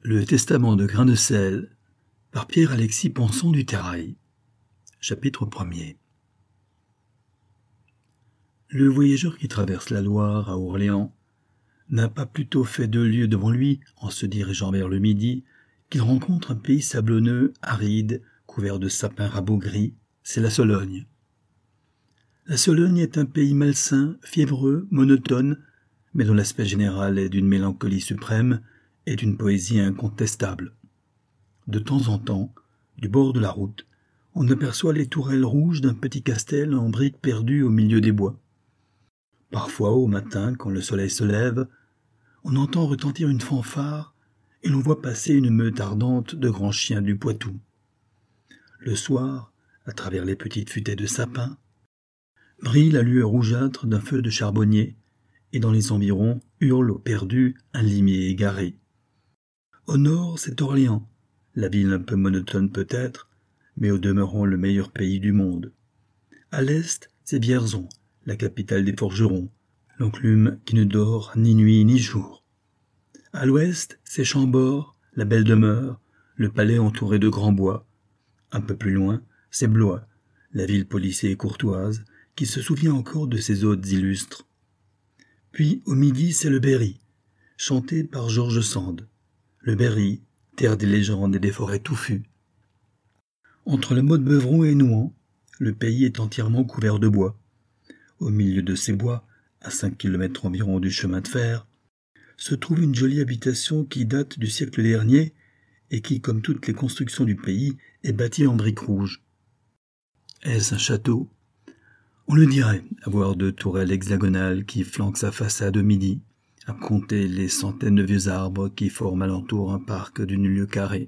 Le testament de Grain de Sel par Pierre-Alexis Ponson du Terrail. Chapitre 1er. Le voyageur qui traverse la Loire à Orléans n'a pas plutôt fait 2 lieues devant lui en se dirigeant vers le midi qu'il rencontre un pays sablonneux, aride, couvert de sapins rabougris, c'est la Sologne. La Sologne est un pays malsain, fiévreux, monotone, mais dont l'aspect général est d'une mélancolie suprême et d'une poésie incontestable. De temps en temps, du bord de la route, on aperçoit les tourelles rouges d'un petit castel en briques perdu au milieu des bois. Parfois, au matin, quand le soleil se lève, on entend retentir une fanfare et l'on voit passer une meute ardente de grands chiens du Poitou. Le soir, à travers les petites futaies de sapins, brille la lueur rougeâtre d'un feu de charbonnier et dans les environs hurle au perdu un limier égaré. Au nord, c'est Orléans, la ville un peu monotone peut-être, mais au demeurant le meilleur pays du monde. À l'est, c'est Vierzon, la capitale des forgerons, l'enclume qui ne dort ni nuit ni jour. À l'ouest, c'est Chambord, la belle demeure, le palais entouré de grands bois. Un peu plus loin, c'est Blois, la ville policée et courtoise, qui se souvient encore de ses hôtes illustres. Puis, au midi, c'est le Berry, chanté par George Sand. Le Berry, terre des légendes et des forêts touffues. Entre le mot de Beuvron et Nouan, le pays est entièrement couvert de bois. Au milieu de ces bois, à 5 kilomètres environ du chemin de fer, se trouve une jolie habitation qui date du siècle dernier et qui, comme toutes les constructions du pays, est bâtie en briques rouges. Est-ce un château ? On le dirait, à voir 2 tourelles hexagonales qui flanquent sa façade au midi, à compter les centaines de vieux arbres qui forment alentour un parc d'une lieue carrée.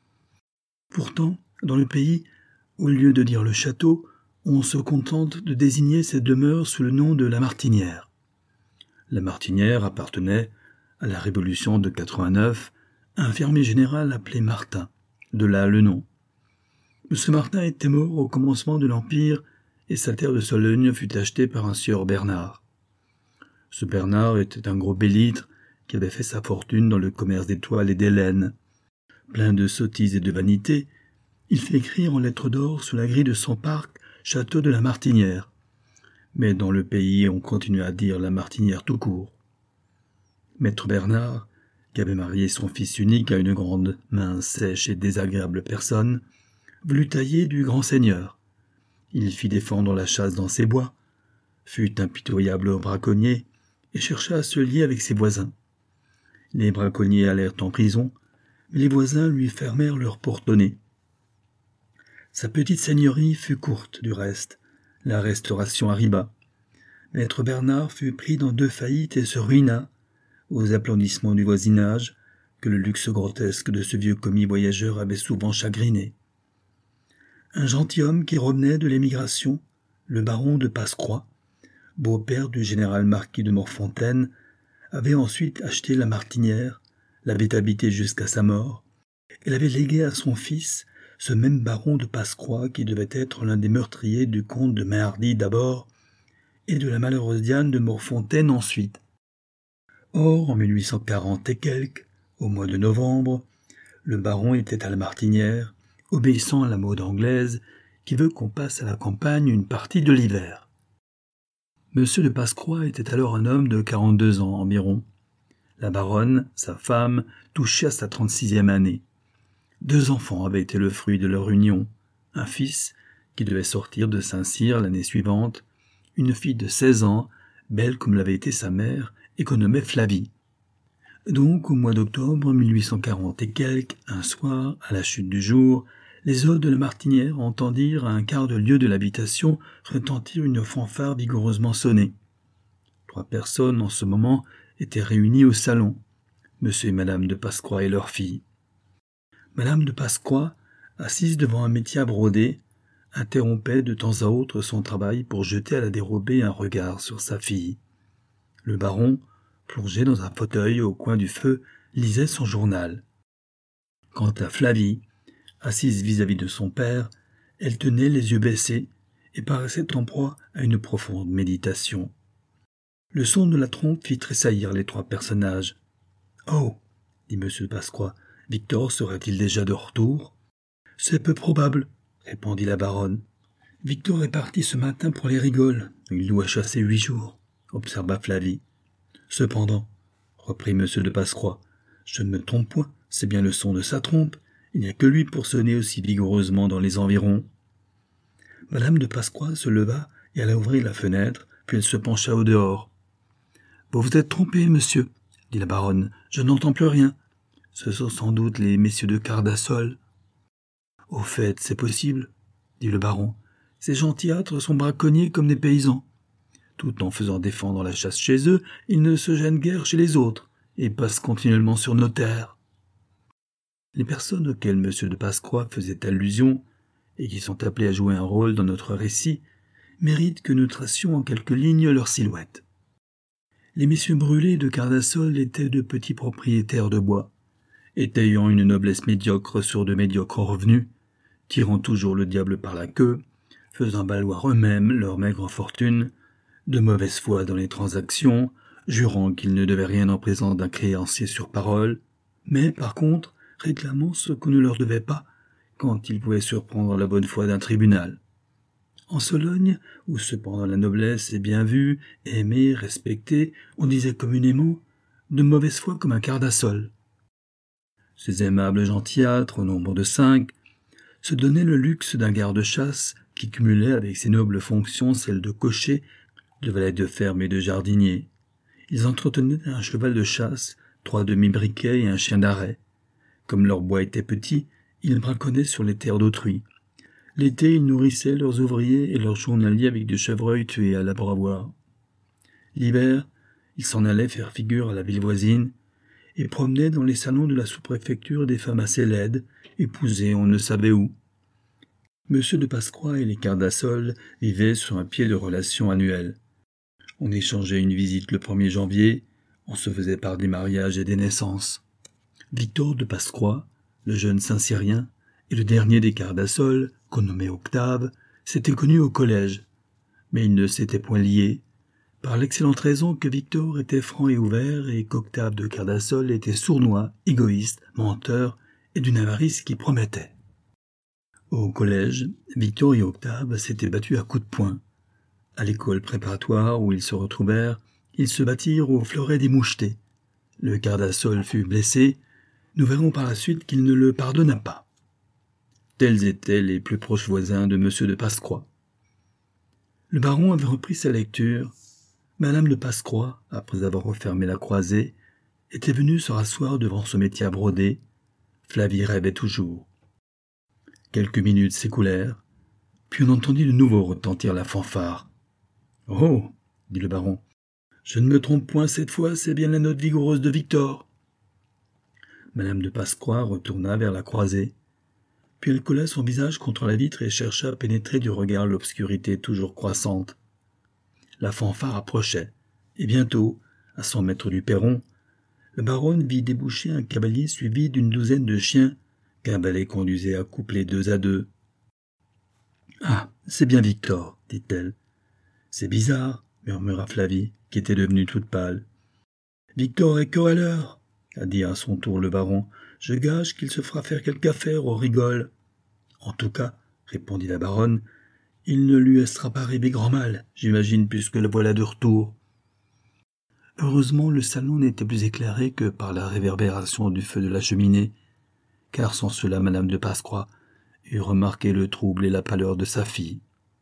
Pourtant, dans le pays, au lieu de dire le château, on se contente de désigner ces demeures sous le nom de la Martinière. La Martinière appartenait, à la Révolution de 89, à un fermier général appelé Martin, de là le nom. M. Martin était mort au commencement de l'Empire et sa terre de Sologne fut achetée par un sieur Bernard. Ce Bernard était un gros bélitre qui avait fait sa fortune dans le commerce des toiles et des laines. Plein de sottises et de vanité, il fit écrire en lettres d'or sous la grille de son parc « Château de la Martinière ». Mais dans le pays, on continue à dire la Martinière tout court. Maître Bernard, qui avait marié son fils unique à une grande, mince, sèche et désagréable personne, voulut tailler du grand seigneur. Il fit défendre la chasse dans ses bois, fut impitoyable braconnier et chercha à se lier avec ses voisins. Les braconniers allèrent en prison, mais les voisins lui fermèrent leurs portes au nez. Sa petite seigneurie fut courte, du reste. La Restauration arriva. Maître Bernard fut pris dans 2 faillites et se ruina, aux applaudissements du voisinage, que le luxe grotesque de ce vieux commis voyageur avait souvent chagriné. Un gentilhomme qui revenait de l'émigration, le baron de Pascroix, beau-père du général marquis de Morfontaine, avait ensuite acheté la Martinière, l'avait habitée jusqu'à sa mort, et l'avait léguée à son fils, ce même baron de Pascroix qui devait être l'un des meurtriers du comte de Mahardy d'abord, et de la malheureuse Diane de Morfontaine ensuite. Or, en 1840 et quelques, au mois de novembre, le baron était à la Martinière, obéissant à la mode anglaise qui veut qu'on passe à la campagne une partie de l'hiver. Monsieur de Pascroix était alors un homme de 42 ans environ. La baronne, sa femme, touchait à sa 36e année. 2 enfants avaient été le fruit de leur union. Un fils, qui devait sortir de Saint-Cyr l'année suivante, une fille de 16 ans, belle comme l'avait été sa mère, et qu'on nommait Flavie. Donc, au mois d'octobre 1840 et quelques, un soir, à la chute du jour, les hôtes de la Martinière entendirent à un quart de lieue de l'habitation retentir une fanfare vigoureusement sonnée. 3 personnes, en ce moment, étaient réunies au salon. Monsieur et madame de Pascroix et leur fille. Madame de Pascroix, assise devant un métier à broder, interrompait de temps à autre son travail pour jeter à la dérobée un regard sur sa fille. Le baron, plongé dans un fauteuil au coin du feu, lisait son journal. Quant à Flavie, assise vis-à-vis de son père, elle tenait les yeux baissés et paraissait en proie à une profonde méditation. Le son de la trompe fit tressaillir les 3 personnages. « Oh !» dit M. Pascroix, Victor serait-il déjà de retour? C'est peu probable, répondit la baronne. Victor est parti ce matin pour les rigoles. Il doit chasser 8 jours, observa Flavie. Cependant, reprit M. de Passerois, je ne me trompe point, c'est bien le son de sa trompe. Il n'y a que lui pour sonner aussi vigoureusement dans les environs. Madame de Passerois se leva et alla ouvrir la fenêtre, puis elle se pencha au dehors. « Vous vous êtes trompé, monsieur, » dit la baronne. « Je n'entends plus rien. Ce sont sans doute les messieurs de Cardassol. »« Au fait, c'est possible, » dit le baron. « Ces gentillâtres sont braconniers comme des paysans. Tout en faisant défendre la chasse chez eux, ils ne se gênent guère chez les autres, et passent continuellement sur nos terres. » Les personnes auxquelles M. de Passerois faisait allusion, et qui sont appelées à jouer un rôle dans notre récit, méritent que nous tracions en quelques lignes leur silhouette. Les messieurs Brûlé de Cardassol étaient de petits propriétaires de bois, étayant une noblesse médiocre sur de médiocres revenus, tirant toujours le diable par la queue, faisant valoir eux-mêmes leur maigre fortune, de mauvaise foi dans les transactions, jurant qu'ils ne devaient rien en présence d'un créancier sur parole, mais par contre réclamant ce qu'on ne leur devait pas, quand ils pouvaient surprendre la bonne foi d'un tribunal. En Sologne, où cependant la noblesse est bien vue, aimée, respectée, on disait communément de mauvaise foi comme un Cardassol. Ces aimables gentillâtres, au nombre de 5, se donnaient le luxe d'un garde-chasse qui cumulait avec ses nobles fonctions celles de cocher, de valet de ferme et de jardinier. Ils entretenaient un cheval de chasse, 3 demi-briquets et un chien d'arrêt. Comme leur bois était petit, ils braconnaient sur les terres d'autrui. L'été, ils nourrissaient leurs ouvriers et leurs journaliers avec du chevreuil tué à l'abreuvoir. L'hiver, ils s'en allaient faire figure à la ville voisine et promenaient dans les salons de la sous-préfecture des femmes assez laides, épousées on ne savait où. M. de Passerois et les Cardassol vivaient sur un pied de relations annuelles. On échangeait une visite le 1er janvier, on se faisait part des mariages et des naissances. Victor de Passerois, le jeune Saint-Cyrien, et le dernier des Cardassol, qu'on nommait Octave, s'étaient connus au collège, mais ils ne s'étaient point liés, par l'excellente raison que Victor était franc et ouvert et qu'Octave de Cardassol était sournois, égoïste, menteur et d'une avarice qui promettait. Au collège, Victor et Octave s'étaient battus à coups de poing. À l'école préparatoire où ils se retrouvèrent, ils se battirent au fleuret des mouchetés. Le Cardassol fut blessé. Nous verrons par la suite qu'il ne le pardonna pas. Tels étaient les plus proches voisins de M. de Passerois. Le baron avait repris sa lecture. Madame de Passerois, après avoir refermé la croisée, était venue se rasseoir devant ce métier à broder. Flavie rêvait toujours. Quelques minutes s'écoulèrent, puis on entendit de nouveau retentir la fanfare. « Oh !» dit le baron. « Je ne me trompe point cette fois, c'est bien la note vigoureuse de Victor. » Madame de Passerois retourna vers la croisée, puis elle colla son visage contre la vitre et chercha à pénétrer du regard l'obscurité toujours croissante. La fanfare approchait, et bientôt, à 100 mètres du perron, la baronne vit déboucher un cavalier suivi d'une douzaine de chiens qu'un valet conduisait accouplés 2 à 2. « Ah, c'est bien Victor, dit-elle. « C'est bizarre, murmura Flavie, qui était devenue toute pâle. « Victor est que à l'heure, a dit à son tour le baron. Je gage qu'il se fera faire quelque affaire au rigole. En tout cas, répondit la baronne, il ne lui sera pas arrivé grand mal, j'imagine, puisque le voilà de retour. Heureusement, le salon n'était plus éclairé que par la réverbération du feu de la cheminée, car sans cela madame de Passerois eût remarqué le trouble et la pâleur de sa fille.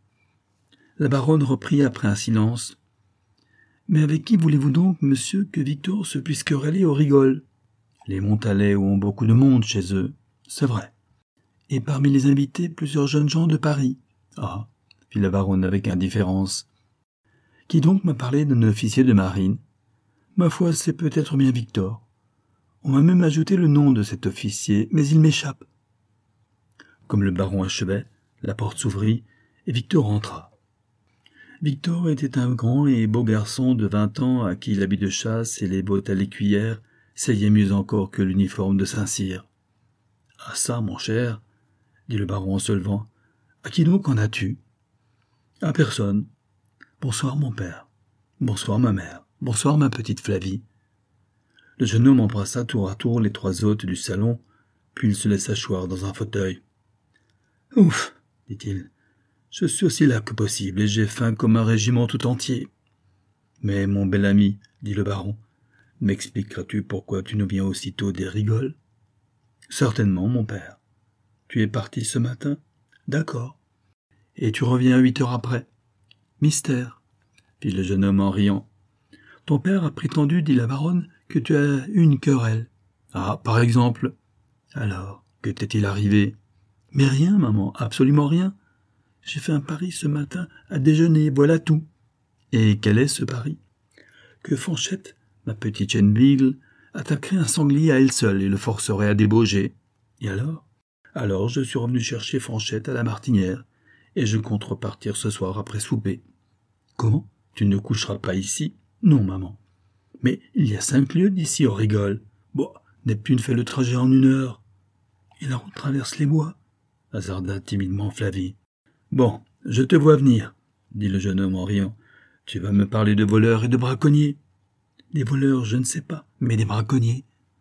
La baronne reprit après un silence. « Mais avec qui voulez-vous donc, monsieur, que Victor se puisse quereller au rigole? Les Montalais ont beaucoup de monde chez eux, c'est vrai. Et parmi les invités, plusieurs jeunes gens de Paris. Ah, fit la baronne avec indifférence. Qui donc m'a parlé d'un officier de marine? Ma foi, c'est peut-être bien Victor. On m'a même ajouté le nom de cet officier, mais il m'échappe. » Comme le baron achevait, la porte s'ouvrit et Victor entra. Victor était un grand et beau garçon de 20 ans à qui l'habit de chasse et les bottes à l'écuyère seillaient mieux encore que l'uniforme de Saint-Cyr. « Ah ça, mon cher, dit le baron en se levant. À qui donc en as-tu? À personne. Bonsoir, mon père. Bonsoir, ma mère. Bonsoir, ma petite Flavie. Le jeune homme embrassa tour à tour les 3 hôtes du salon, puis il se laissa choir dans un fauteuil. « Ouf !» dit-il. « Je suis aussi là que possible, et j'ai faim comme un régiment tout entier. »« Mais, mon bel ami, dit le baron, m'expliqueras-tu pourquoi tu nous viens aussitôt des Rigoles ?»« Certainement, mon père. »« Tu es parti ce matin ?»« D'accord. Et tu reviens 8 heures après ?»« Mystère, » fit le jeune homme en riant. « Ton père a prétendu, dit la baronne, que tu as eu une querelle. »« Ah, par exemple. »« Alors, que t'est-il arrivé ?»« Mais rien, maman, absolument rien. J'ai fait un pari ce matin à déjeuner, voilà tout. »« Et quel est ce pari ?»« Que Fanchette, ma petite chienne Beagle, attaquerait un sanglier à elle seule et le forcerait à débaucher. Et alors ? Alors je suis revenu chercher Fanchette à la Martinière, et je compte repartir ce soir après souper. »« Comment ? Tu ne coucheras pas ici ?»« Non, maman. Mais il y a 5 lieues d'ici, on rigole. Bon, Neptune fait le trajet en 1 heure. »« Et la route traverse les bois ?» hasarda timidement Flavie. « Bon, je te vois venir, » dit le jeune homme en riant. « Tu vas me parler de voleurs et de braconniers. »« Des voleurs, je ne sais pas, mais des braconniers. »«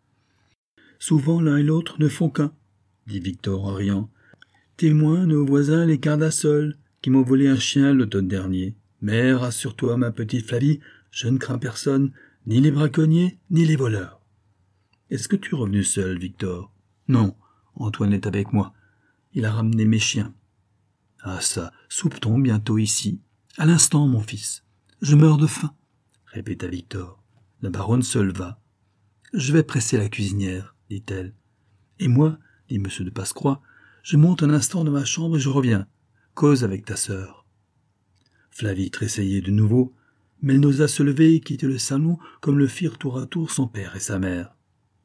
Souvent l'un et l'autre ne font qu'un, » dit Victor en riant. « Témoin nos voisins les Cardassols, qui m'ont volé un chien l'automne dernier. Mais rassure-toi, ma petite Flavie, je ne crains personne, ni les braconniers, ni les voleurs. »« Est-ce que tu es revenu seul, Victor ?»« Non, Antoine est avec moi. Il a ramené mes chiens. »« Ah ça, soupe-t-on bientôt ici ? » ?»« À l'instant, mon fils. Je meurs de faim, » répéta Victor. La baronne se leva. « Je vais presser la cuisinière, » dit-elle. « Et moi, » dit M. de Passecois, « je monte un instant dans ma chambre et je reviens. Cause avec ta sœur. » Flavie tressaillait de nouveau, mais elle n'osa se lever et quitter le salon comme le firent tour à tour son père et sa mère.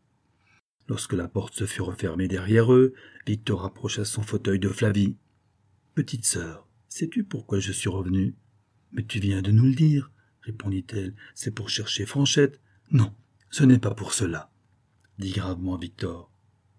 Lorsque la porte se fut refermée derrière eux, Victor approcha son fauteuil de Flavie. « Petite sœur, sais-tu pourquoi je suis revenu ?»« Mais tu viens de nous le dire, » répondit-elle. « C'est pour chercher Fanchette. »« Non, ce n'est pas pour cela, » dit gravement Victor.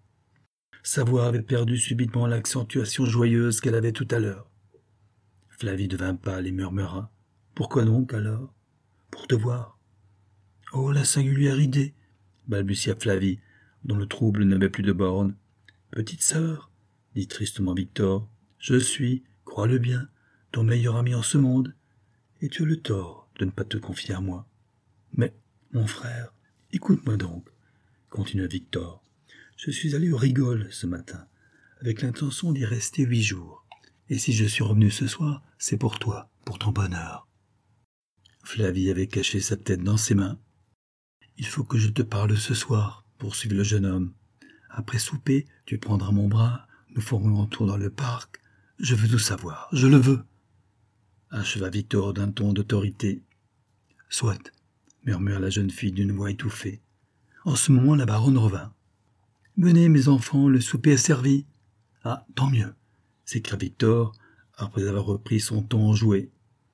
Sa voix avait perdu subitement l'accentuation joyeuse qu'elle avait tout à l'heure. Flavie devint pâle et murmura. « Pourquoi donc, alors ? » ?»« Pour te voir. »« Oh, la singulière idée !» balbutia Flavie, dont le trouble n'avait plus de bornes. « Petite sœur, » dit tristement Victor, « je suis, crois-le bien, ton meilleur ami en ce monde, et tu as le tort de ne pas te confier à moi. Mais, mon frère, écoute-moi donc, » continua Victor. « Je suis allé aux Rigoles ce matin, avec l'intention d'y rester 8 jours. Et si je suis revenu ce soir, c'est pour toi, pour ton bonheur. » Flavie avait caché sa tête dans ses mains. « Il faut que je te parle ce soir, » poursuivit le jeune homme. « Après souper, tu prendras mon bras, nous ferons un tour dans le parc. Je veux tout savoir, je le veux. » acheva Victor d'un ton d'autorité. « Soit, » murmura la jeune fille d'une voix étouffée. En ce moment, la baronne revint. « Venez, mes enfants, le souper est servi. »« Ah, tant mieux, » s'écria Victor, après avoir repris son ton enjoué.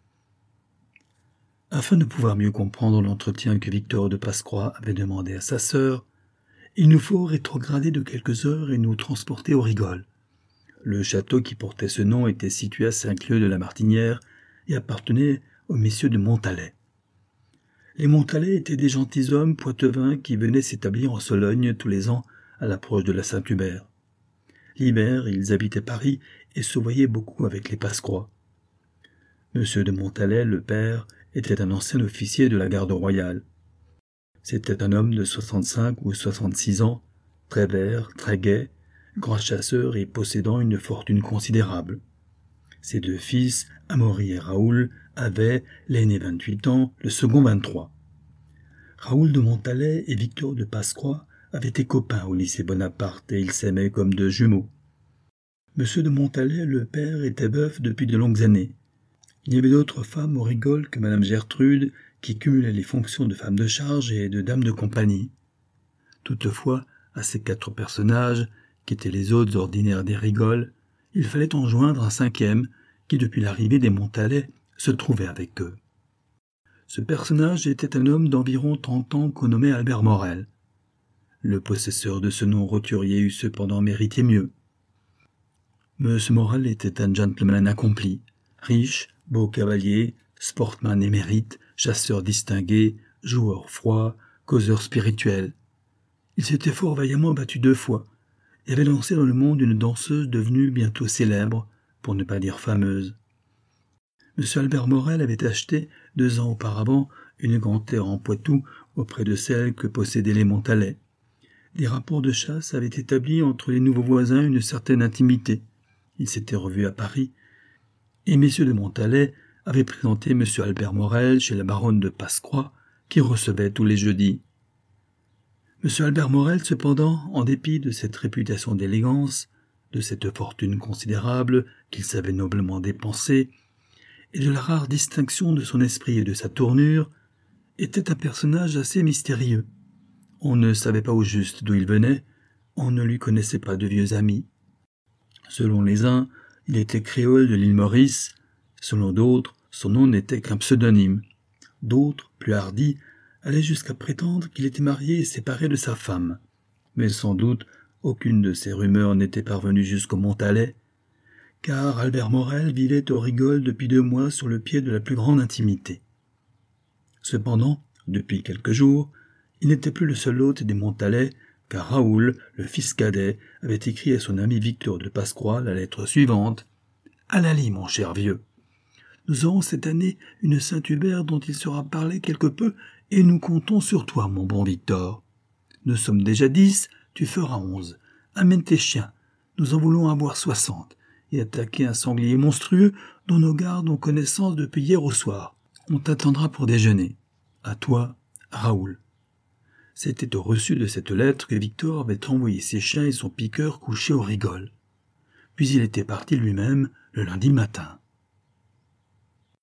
Afin de pouvoir mieux comprendre l'entretien que Victor de Passecois avait demandé à sa sœur, il nous faut rétrograder de quelques heures et nous transporter aux Rigoles. Le château qui portait ce nom était situé à 5 lieues de la Martinière et appartenait aux messieurs de Montalet. Les Montalet étaient des gentilshommes poitevins qui venaient s'établir en Sologne tous les ans à l'approche de la Saint-Hubert. L'hiver, ils habitaient Paris et se voyaient beaucoup avec les Passecois. Monsieur de Montalet, le père, était un ancien officier de la garde royale. C'était un homme de 65 ou 66 ans, très vert, très gai, grand chasseur et possédant une fortune considérable. Ses 2 fils, Amaury et Raoul, avaient, l'aîné 28 ans, le second 23. Raoul de Montalet et Victor de Passecois avaient été copains au lycée Bonaparte et ils s'aimaient comme 2 jumeaux. Monsieur de Montalet, le père, était veuf depuis de longues années. Il y avait d'autres femmes aux Rigoles que madame Gertrude, qui cumulait les fonctions de femme de charge et de dame de compagnie. Toutefois, à ces 4 personnages, qui étaient les hôtes ordinaires des Rigoles, il fallait en joindre un 5e, qui depuis l'arrivée des Montalet se trouvait avec eux. Ce personnage était un homme d'environ 30 ans qu'on nommait Albert Morel. Le possesseur de ce nom roturier eût cependant mérité mieux. M. Morel était un gentleman accompli, riche, beau cavalier, sportsman émérite, chasseur distingué, joueur froid, causeur spirituel. Il s'était fort vaillamment battu 2 fois, et avait lancé dans le monde une danseuse devenue bientôt célèbre, pour ne pas dire fameuse. M. Albert Morel avait acheté 2 ans auparavant une grande terre en Poitou auprès de celle que possédaient les Montalais. Des rapports de chasse avaient établi entre les nouveaux voisins une certaine intimité. Ils s'étaient revus à Paris, et messieurs de Montalais avaient présenté M. Albert Morel chez la baronne de Passequoy, qui recevait tous les jeudis. M. Albert Morel, cependant, en dépit de cette réputation d'élégance, de cette fortune considérable qu'il savait noblement dépenser, et de la rare distinction de son esprit et de sa tournure, était un personnage assez mystérieux. On ne savait pas au juste d'où il venait, on ne lui connaissait pas de vieux amis. Selon les uns, il était créole de l'île Maurice, selon d'autres, son nom n'était qu'un pseudonyme. D'autres, plus hardis, allaient jusqu'à prétendre qu'il était marié et séparé de sa femme. Mais sans doute, aucune de ces rumeurs n'était parvenue jusqu'aux Montalais, car Albert Morel vivait au Rigole depuis 2 mois sur le pied de la plus grande intimité. Cependant, depuis quelques jours, il n'était plus le seul hôte des Montalais, car Raoul, le fils cadet, avait écrit à son ami Victor de Passequoy la lettre suivante. « Allali, mon cher vieux, nous aurons cette année une Saint-Hubert dont il sera parlé quelque peu, et nous comptons sur toi, mon bon Victor. Nous sommes déjà 10, tu feras 11. Amène tes chiens, nous en voulons avoir 60, et attaquer un sanglier monstrueux dont nos gardes ont connaissance depuis hier au soir. On t'attendra pour déjeuner. À toi, Raoul. » C'était au reçu de cette lettre que Victor avait envoyé ses chiens et son piqueur coucher au Rigole. Puis il était parti lui-même le lundi matin.